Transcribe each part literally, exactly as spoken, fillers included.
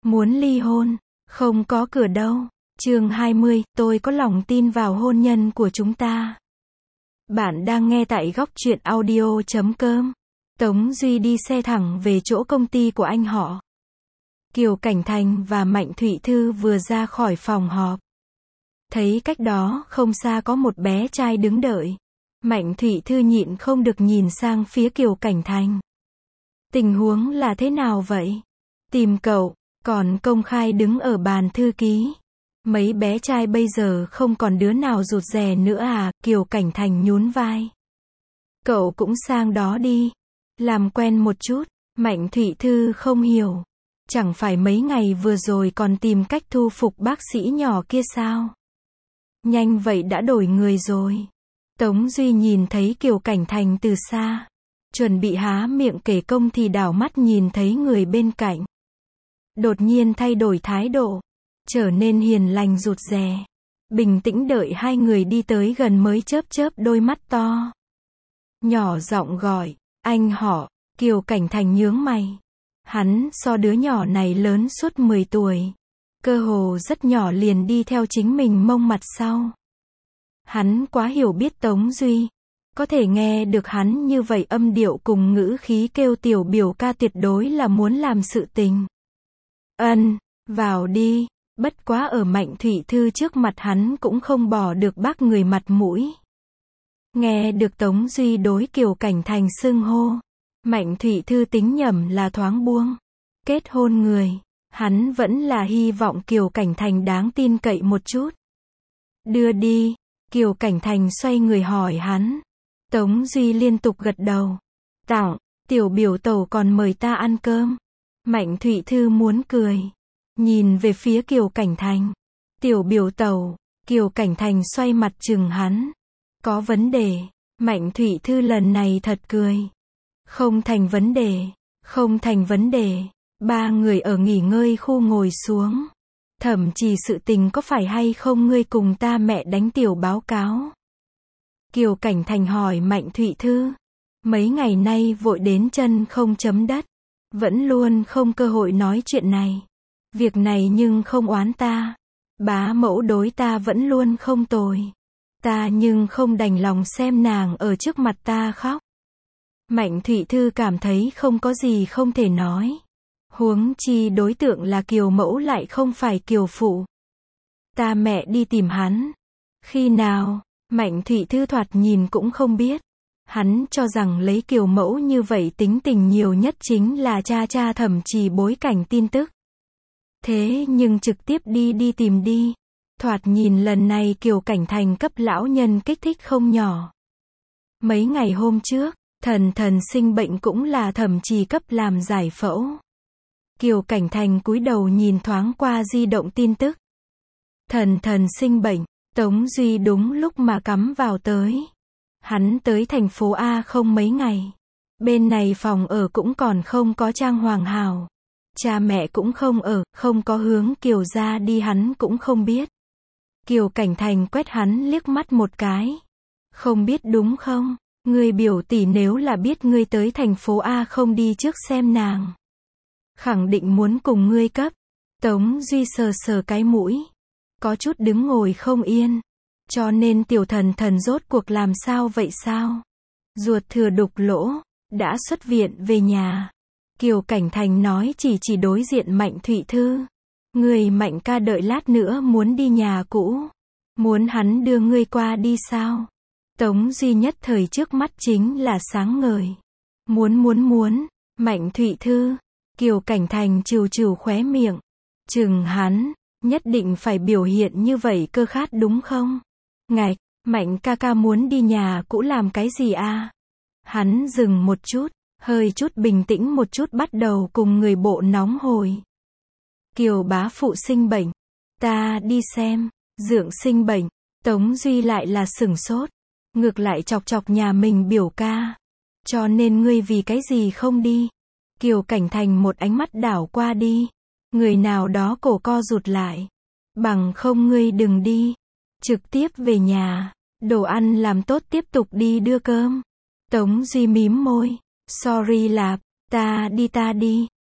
Muốn ly hôn, không có cửa đâu. Chương hai mươi, tôi có lòng tin vào hôn nhân của chúng ta. Bạn đang nghe tại góc truyện audio chấm com. Tống Duy đi xe thẳng về chỗ công ty của anh họ. Kiều Cảnh Thành và Mạnh Thụy Thư vừa ra khỏi phòng họp. Thấy cách đó không xa có một bé trai đứng đợi. Mạnh Thụy Thư nhịn không được nhìn sang phía Kiều Cảnh Thành. Tình huống là thế nào vậy? Tìm cậu, còn công khai đứng ở bàn thư ký. Mấy bé trai bây giờ không còn đứa nào rụt rè nữa à? Kiều Cảnh Thành nhún vai. Cậu cũng sang đó đi. Làm quen một chút. Mạnh Thụy Thư không hiểu. Chẳng phải mấy ngày vừa rồi còn tìm cách thu phục bác sĩ nhỏ kia sao? Nhanh vậy đã đổi người rồi. Tống Duy nhìn thấy Kiều Cảnh Thành từ xa. Chuẩn bị há miệng kể công thì đảo mắt nhìn thấy người bên cạnh. Đột nhiên thay đổi thái độ. Trở nên hiền lành rụt rè. Bình tĩnh đợi hai người đi tới gần mới chớp chớp đôi mắt to. Nhỏ giọng gọi, anh họ. Kiều Cảnh Thành nhướng mày. Hắn so đứa nhỏ này lớn suốt mười tuổi. Cơ hồ rất nhỏ liền đi theo chính mình mông mặt sau. Hắn quá hiểu biết Tống Duy. Có thể nghe được hắn như vậy âm điệu cùng ngữ khí kêu tiểu biểu ca tuyệt đối là muốn làm sự tình. Ân, vào đi. Bất quá ở Mạnh Thụy Thư trước mặt hắn cũng không bỏ được bác người mặt mũi. Nghe được Tống Duy đối Kiều Cảnh Thành xưng hô. Mạnh Thụy Thư tính nhầm là thoáng buông. Kết hôn người. Hắn vẫn là hy vọng Kiều Cảnh Thành đáng tin cậy một chút. Đưa đi. Kiều Cảnh Thành xoay người hỏi hắn. Tống Duy liên tục gật đầu. Tặng, tiểu biểu tẩu còn mời ta ăn cơm. Mạnh Thụy Thư muốn cười. Nhìn về phía Kiều Cảnh Thành. Tiểu biểu tẩu. Kiều Cảnh Thành xoay mặt chừng hắn. Có vấn đề. Mạnh Thụy Thư lần này thật cười. Không thành vấn đề. Không thành vấn đề. Ba người ở nghỉ ngơi khu ngồi xuống. Thậm chí sự tình có phải hay không ngươi cùng ta mẹ đánh tiểu báo cáo. Kiều Cảnh Thành hỏi Mạnh Thụy Thư. Mấy ngày nay vội đến chân không chấm đất. Vẫn luôn không cơ hội nói chuyện này. Việc này nhưng không oán ta. Bá mẫu đối ta vẫn luôn không tồi. Ta nhưng không đành lòng xem nàng ở trước mặt ta khóc. Mạnh Thụy Thư cảm thấy không có gì không thể nói. Huống chi đối tượng là Kiều mẫu lại không phải Kiều phụ. Ta mẹ đi tìm hắn. Khi nào? Mạnh Thụy Thư thoạt nhìn cũng không biết. Hắn cho rằng lấy Kiều mẫu như vậy tính tình nhiều nhất chính là cha cha thậm chí bối cảnh tin tức. Thế nhưng trực tiếp đi đi tìm đi. Thoạt nhìn lần này Kiều Cảnh Thành cấp lão nhân kích thích không nhỏ. Mấy ngày hôm trước, thần thần sinh bệnh cũng là thậm chí cấp làm giải phẫu. Kiều Cảnh Thành cúi đầu nhìn thoáng qua di động tin tức. Thần thần sinh bệnh, Tống Duy đúng lúc mà cắm vào tới. Hắn tới thành phố A không mấy ngày. Bên này phòng ở cũng còn không có trang hoàng hào. Cha mẹ cũng không ở, không có hướng Kiều ra đi hắn cũng không biết. Kiều Cảnh Thành quét hắn liếc mắt một cái. Không biết đúng không? Ngươi biểu tỷ nếu là biết ngươi tới thành phố A không đi trước xem nàng. Khẳng định muốn cùng ngươi cấp. Tống Duy sờ sờ cái mũi. Có chút đứng ngồi không yên. Cho nên tiểu thần thần rốt cuộc làm sao vậy sao? Ruột thừa đục lỗ. Đã xuất viện về nhà. Kiều Cảnh Thành nói chỉ chỉ đối diện Mạnh Thụy Thư. Người Mạnh ca đợi lát nữa muốn đi nhà cũ. Muốn hắn đưa ngươi qua đi sao? Tống Duy nhất thời trước mắt chính là sáng ngời. Muốn muốn muốn. Mạnh Thụy Thư. Kiều Cảnh Thành trừ trừ khóe miệng. Chừng hắn. Nhất định phải biểu hiện như vậy cơ khát đúng không? Ngạch. Mạnh ca ca muốn đi nhà cũ làm cái gì à? Hắn dừng một chút. Hơi chút bình tĩnh một chút bắt đầu cùng người bộ nóng hồi. Kiều bá phụ sinh bệnh. Ta đi xem. Dượng sinh bệnh. Tống Duy lại là sửng sốt. Ngược lại chọc chọc nhà mình biểu ca. Cho nên ngươi vì cái gì không đi? Kiều Cảnh Thành một ánh mắt đảo qua đi. Người nào đó cổ co rụt lại. Bằng không ngươi đừng đi. Trực tiếp về nhà. Đồ ăn làm tốt tiếp tục đi đưa cơm. Tống Duy mím môi. Sorry lạp. Ta đi ta đi.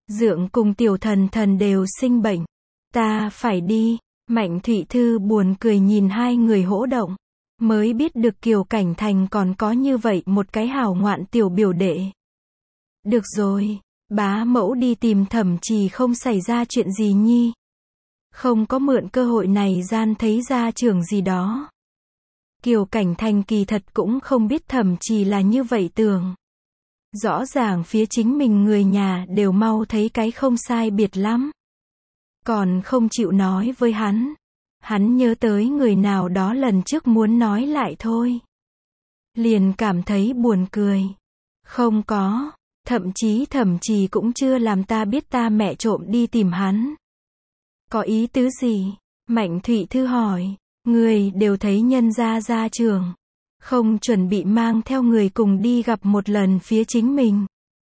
Dượng cùng tiểu thần thần đều sinh bệnh. Ta phải đi. Mạnh Thụy Thư buồn cười nhìn hai người hỗ động. Mới biết được Kiều Cảnh Thành còn có như vậy một cái hào ngoạn tiểu biểu đệ. Được rồi, bá mẫu đi tìm Thẩm Trì không xảy ra chuyện gì nhi. Không có mượn cơ hội này gian thấy ra trưởng gì đó. Kiều Cảnh Thành kỳ thật cũng không biết Thẩm Trì là như vậy tưởng. Rõ ràng phía chính mình người nhà đều mau thấy cái không sai biệt lắm. Còn không chịu nói với hắn. Hắn nhớ tới người nào đó lần trước muốn nói lại thôi. Liền cảm thấy buồn cười. Không có, thậm chí Thẩm Trì cũng chưa làm ta biết ta mẹ trộm đi tìm hắn. Có ý tứ gì? Mạnh Thụy Thư hỏi. Người đều thấy nhân gia ra trường. Không chuẩn bị mang theo người cùng đi gặp một lần phía chính mình.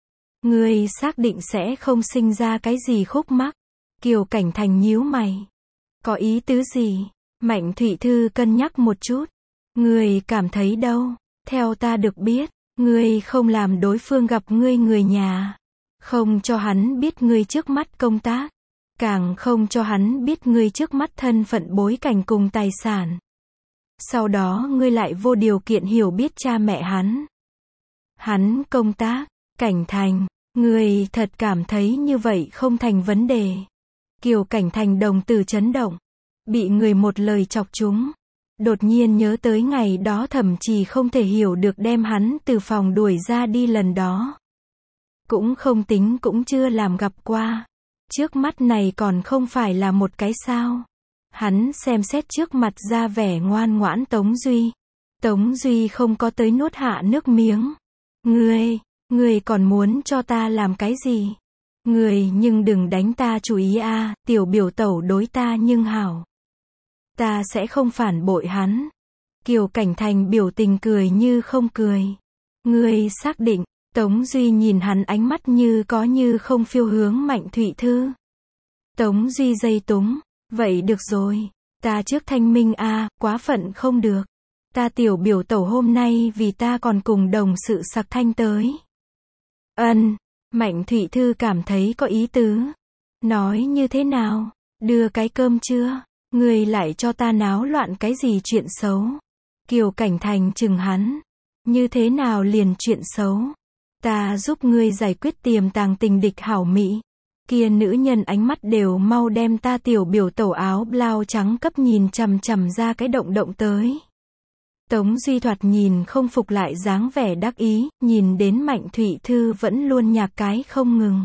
Người xác định sẽ không sinh ra cái gì khúc mắc. Kiều Cảnh Thành nhíu mày. Có ý tứ gì? Mạnh Thụy Thư cân nhắc một chút. Người cảm thấy đâu? Theo ta được biết, ngươi không làm đối phương gặp ngươi người nhà. Không cho hắn biết ngươi trước mắt công tác. Càng không cho hắn biết ngươi trước mắt thân phận bối cảnh cùng tài sản. Sau đó ngươi lại vô điều kiện hiểu biết cha mẹ hắn. Hắn công tác, Cảnh Thành, ngươi thật cảm thấy như vậy không thành vấn đề. Kiều Cảnh Thành đồng tử chấn động. Bị người một lời chọc trúng. Đột nhiên nhớ tới ngày đó Thẩm Trì không thể hiểu được đem hắn từ phòng đuổi ra đi lần đó. Cũng không tính cũng chưa làm gặp qua. Trước mắt này còn không phải là một cái sao. Hắn xem xét trước mặt ra vẻ ngoan ngoãn Tống Duy. Tống Duy không có tới nuốt hạ nước miếng. Ngươi, ngươi còn muốn cho ta làm cái gì? Ngươi nhưng đừng đánh ta chủ ý a, tiểu biểu tẩu đối ta nhưng hảo. Ta sẽ không phản bội hắn. Kiều Cảnh Thành biểu tình cười như không cười. Ngươi xác định? Tống Duy nhìn hắn ánh mắt như có như không phiêu hướng Mạnh Thụy Thư. Tống Duy dây túng. Vậy được rồi. Ta trước thanh minh a, quá phận không được. Ta tiểu biểu tẩu hôm nay vì ta còn cùng đồng sự sặc thanh tới. Ân. Mạnh Thụy Thư cảm thấy có ý tứ. Nói như thế nào? Đưa cái cơm chưa? Ngươi lại cho ta náo loạn cái gì chuyện xấu? Kiều Cảnh Thành chừng hắn. Như thế nào liền chuyện xấu? Ta giúp ngươi giải quyết tiềm tàng tình địch hảo mỹ. Kia nữ nhân ánh mắt đều mau đem ta tiểu biểu tẩu áo blau trắng cấp nhìn chằm chằm ra cái động động tới. Tống Duy thoạt nhìn không phục lại dáng vẻ đắc ý, nhìn đến Mạnh Thụy Thư vẫn luôn nhạc cái không ngừng.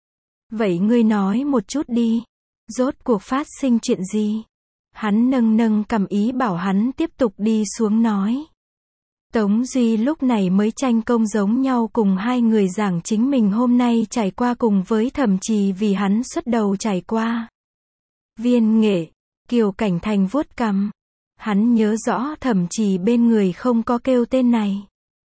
Vậy ngươi nói một chút đi. Rốt cuộc phát sinh chuyện gì? Hắn nâng nâng cầm ý bảo hắn tiếp tục đi xuống nói. Tống Duy lúc này mới tranh công giống nhau cùng hai người giảng chính mình hôm nay trải qua cùng với Thẩm Trì vì hắn xuất đầu trải qua. Viên Nghệ, Kiều Cảnh Thành vuốt cằm. Hắn nhớ rõ Thẩm Trì bên người không có kêu tên này.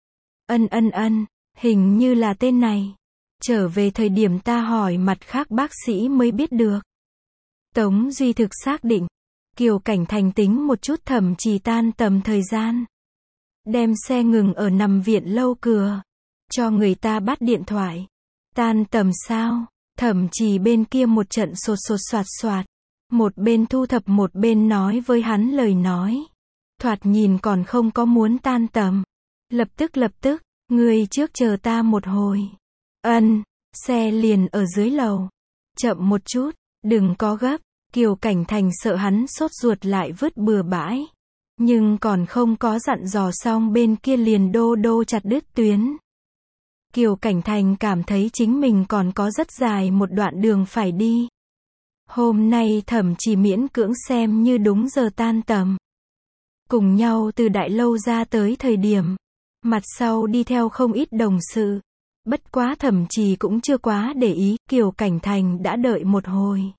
Ân ân ân, hình như là tên này. Trở về thời điểm ta hỏi mặt khác bác sĩ mới biết được. Tống Duy thực xác định. Kiều Cảnh Thành tính một chút Thẩm Trì tan tầm thời gian. Đem xe ngừng ở nằm viện lâu cửa. Cho người ta bắt điện thoại. Tan tầm sao? Thẩm Trì bên kia một trận sột sột soạt soạt. Một bên thu thập một bên nói với hắn lời nói. Thoạt nhìn còn không có muốn tan tầm. Lập tức lập tức, ngươi trước chờ ta một hồi. Ân, xe liền ở dưới lầu. Chậm một chút, đừng có gấp. Kiều Cảnh Thành sợ hắn sốt ruột lại vứt bừa bãi. Nhưng còn không có dặn dò xong bên kia liền đô đô chặt đứt tuyến. Kiều Cảnh Thành cảm thấy chính mình còn có rất dài một đoạn đường phải đi. Hôm nay Thẩm Trì miễn cưỡng xem như đúng giờ tan tầm. Cùng nhau từ đại lâu ra tới thời điểm. Mặt sau đi theo không ít đồng sự. Bất quá Thẩm Trì cũng chưa quá để ý, Kiều Cảnh Thành đã đợi một hồi.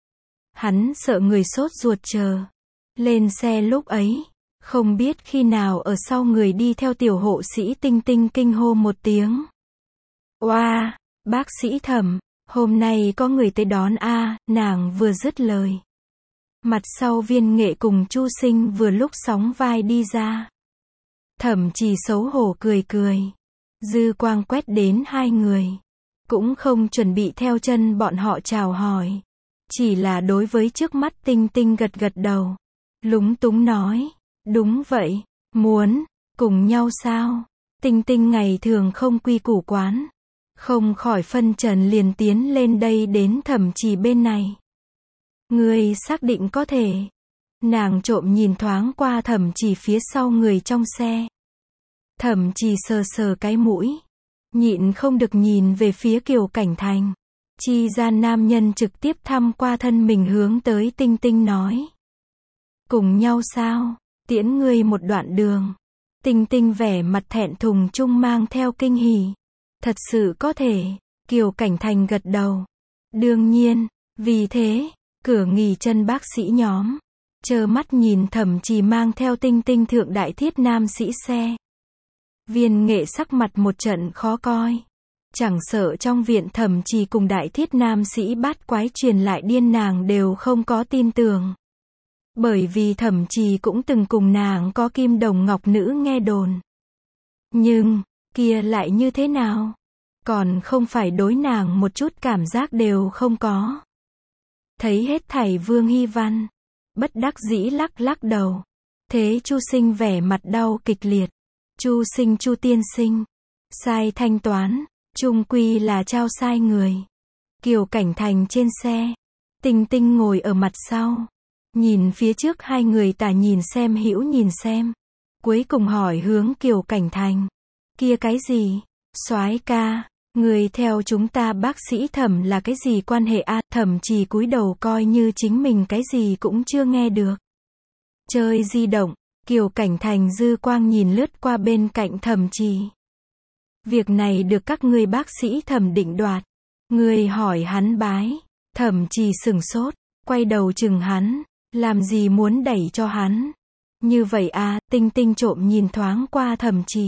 Hắn sợ người sốt ruột chờ. Lên xe lúc ấy. Không biết khi nào ở sau người đi theo tiểu hộ sĩ Tinh Tinh kinh hô một tiếng. Oa, wow, bác sĩ Thẩm, hôm nay có người tới đón a, nàng vừa dứt lời. Mặt sau Viên Nghệ cùng Chu Sinh vừa lúc sóng vai đi ra. Thẩm Trì xấu hổ cười cười. Dư quang quét đến hai người. cũng không chuẩn bị theo chân bọn họ chào hỏi. Chỉ là đối với trước mắt Tinh Tinh gật gật đầu. Lúng túng nói, đúng vậy, muốn, cùng nhau sao? Tinh Tinh ngày thường không quy củ quán. Không khỏi phân trần liền tiến lên đây đến Thẩm Trì bên này. Ngươi xác định có thể. Nàng trộm nhìn thoáng qua Thẩm Trì phía sau người trong xe. Thẩm Trì sờ sờ cái mũi. Nhịn không được nhìn về phía Kiều Cảnh Thành. Chi ra nam nhân trực tiếp thăm qua thân mình hướng tới Tinh Tinh nói. Cùng nhau sao? Tiễn ngươi một đoạn đường. Tinh Tinh vẻ mặt thẹn thùng chung mang theo kinh hỉ. Thật sự có thể. Kiều Cảnh Thành gật đầu. Đương nhiên, vì thế, cửa nghỉ chân bác sĩ nhóm. Trơ mắt nhìn Thẩm Trì mang theo Tinh Tinh thượng đại thiết nam sĩ xe. Viên nghệ sắc mặt một trận khó coi. Chẳng sợ trong viện Thẩm Trì cùng đại thiết nam sĩ bát quái truyền lại điên nàng đều không có tin tưởng. Bởi vì Thẩm Trì cũng từng cùng nàng có kim đồng ngọc nữ nghe đồn. Nhưng, kia lại như thế nào? Còn không phải đối nàng một chút cảm giác đều không có. Thấy hết thảy Vương Hy Văn. Bất đắc dĩ lắc lắc đầu. Thế Chu Sinh vẻ mặt đau kịch liệt. Chu Sinh Chu tiên sinh. Sai thanh toán. Chung quy là trao sai người. Kiều Cảnh Thành trên xe. Tinh Tinh ngồi ở mặt sau. Nhìn phía trước hai người tả nhìn xem hữu nhìn xem. Cuối cùng hỏi hướng Kiều Cảnh Thành. Kia cái gì? Soái ca, người theo chúng ta bác sĩ Thẩm là cái gì quan hệ a? Thẩm Trì cúi đầu coi như chính mình cái gì cũng chưa nghe được. Chơi di động, Kiều Cảnh Thành dư quang nhìn lướt qua bên cạnh Thẩm Trì. Việc này được các ngươi bác sĩ Thẩm định đoạt. Người hỏi hắn bái. Thẩm Trì sừng sốt, quay đầu chừng hắn. Làm gì muốn đẩy cho hắn? Như vậy à? Tinh Tinh trộm nhìn thoáng qua Thẩm Trì.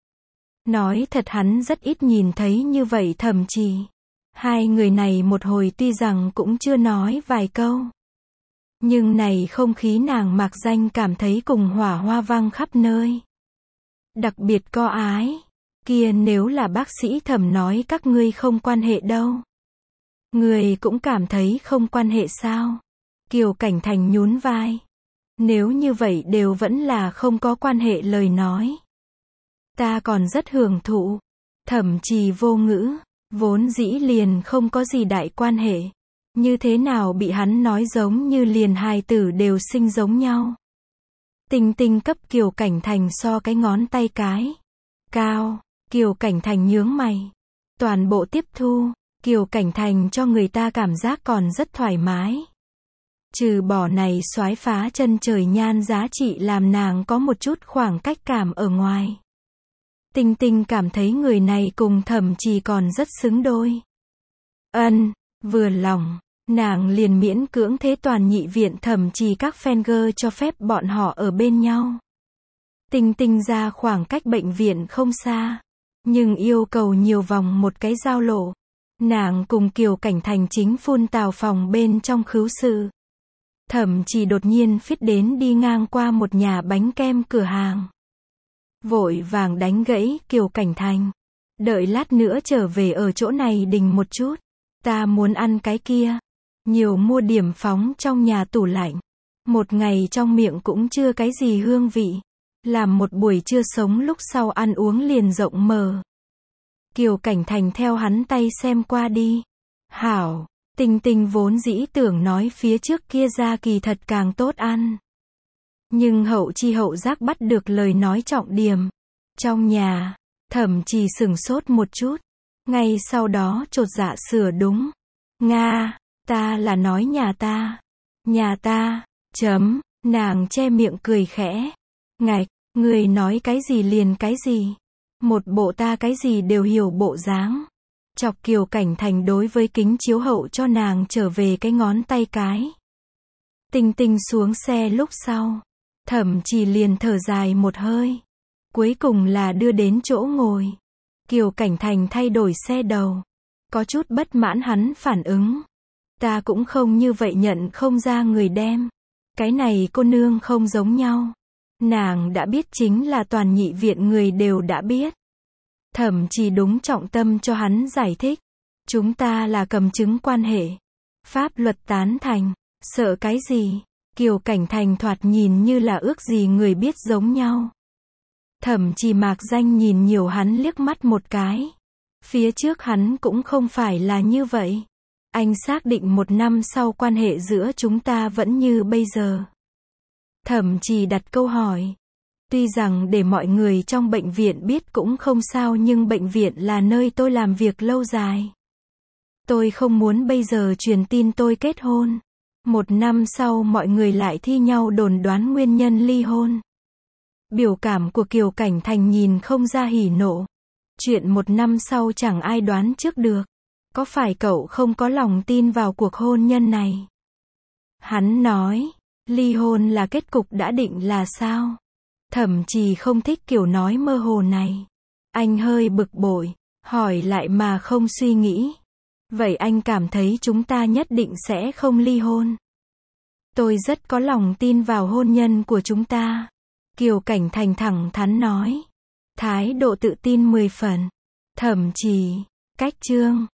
Nói thật hắn rất ít nhìn thấy như vậy Thẩm Trì. Hai người này một hồi tuy rằng cũng chưa nói vài câu. Nhưng này không khí nàng mạc danh cảm thấy cùng hỏa hoa vang khắp nơi. Đặc biệt có ái. Kia nếu là bác sĩ Thẩm nói các ngươi không quan hệ đâu. Người cũng cảm thấy không quan hệ sao? Kiều Cảnh Thành nhún vai. Nếu như vậy đều vẫn là không có quan hệ lời nói. Ta còn rất hưởng thụ. Thẩm Trì vô ngữ. Vốn dĩ liền không có gì đại quan hệ. Như thế nào bị hắn nói giống như liền hài tử đều sinh giống nhau. Tinh Tinh cấp Kiều Cảnh Thành so cái ngón tay cái. Cao. Kiều Cảnh Thành nhướng mày. Toàn bộ tiếp thu. Kiều Cảnh Thành cho người ta cảm giác còn rất thoải mái. Trừ bỏ này soái phá chân trời nhan giá trị làm nàng có một chút khoảng cách cảm ở ngoài. Tinh Tinh cảm thấy người này cùng Thẩm Trì còn rất xứng đôi. Ân, vừa lòng, nàng liền miễn cưỡng thế toàn nhị viện Thẩm Trì các fan girl cho phép bọn họ ở bên nhau. Tinh Tinh ra khoảng cách bệnh viện không xa, nhưng yêu cầu nhiều vòng một cái giao lộ. Nàng cùng Kiều Cảnh Thành chính phun tào phòng bên trong khứu sự. Thẩm Trì đột nhiên phít đến đi ngang qua một nhà bánh kem cửa hàng. Vội vàng đánh gãy Kiều Cảnh Thành. Đợi lát nữa trở về ở chỗ này đình một chút. Ta muốn ăn cái kia. Nhiều mua điểm phóng trong nhà tủ lạnh. Một ngày trong miệng cũng chưa cái gì hương vị. Làm một buổi trưa sống lúc sau ăn uống liền rộng mở. Kiều Cảnh Thành theo hắn tay xem qua đi. Hảo. Tinh Tinh vốn dĩ tưởng nói phía trước kia ra kỳ thật càng tốt ăn. Nhưng hậu chi hậu giác bắt được lời nói trọng điểm. Trong nhà, Thẩm Trì sửng sốt một chút. Ngay sau đó chột dạ sửa đúng. Nga, ta là nói nhà ta. Nhà ta, chấm, nàng che miệng cười khẽ. Ngạch, người nói cái gì liền cái gì. Một bộ ta cái gì đều hiểu bộ dáng. Chọc Kiều Cảnh Thành đối với kính chiếu hậu cho nàng trở về cái ngón tay cái. Tinh Tinh xuống xe lúc sau. Thẩm Trì liền thở dài một hơi. Cuối cùng là đưa đến chỗ ngồi. Kiều Cảnh Thành thay đổi xe đầu. Có chút bất mãn hắn phản ứng. Ta cũng không như vậy nhận không ra người đem. Cái này cô nương không giống nhau. Nàng đã biết chính là toàn nhị viện người đều đã biết. Thẩm Trì đúng trọng tâm cho hắn giải thích. Chúng ta là cầm chứng quan hệ. Pháp luật tán thành. Sợ cái gì? Kiều Cảnh Thành thoạt nhìn như là ước gì người biết giống nhau. Thẩm Trì mạc danh nhìn nhiều hắn liếc mắt một cái. Phía trước hắn cũng không phải là như vậy. Anh xác định một năm sau quan hệ giữa chúng ta vẫn như bây giờ. Thẩm Trì đặt câu hỏi. Tuy rằng để mọi người trong bệnh viện biết cũng không sao, nhưng bệnh viện là nơi tôi làm việc lâu dài. Tôi không muốn bây giờ truyền tin tôi kết hôn. Một năm sau mọi người lại thi nhau đồn đoán nguyên nhân ly hôn. Biểu cảm của Kiều Cảnh Thành nhìn không ra hỉ nộ. Chuyện một năm sau chẳng ai đoán trước được. Có phải cậu không có lòng tin vào cuộc hôn nhân này? Hắn nói, ly hôn là kết cục đã định là sao? Thẩm Trì không thích kiểu nói mơ hồ này. Anh hơi bực bội, hỏi lại mà không suy nghĩ. Vậy anh cảm thấy chúng ta nhất định sẽ không ly hôn? Tôi rất có lòng tin vào hôn nhân của chúng ta. Kiều Cảnh Thành thẳng thắn nói. Thái độ tự tin mười phần. Thẩm Trì, cách chương.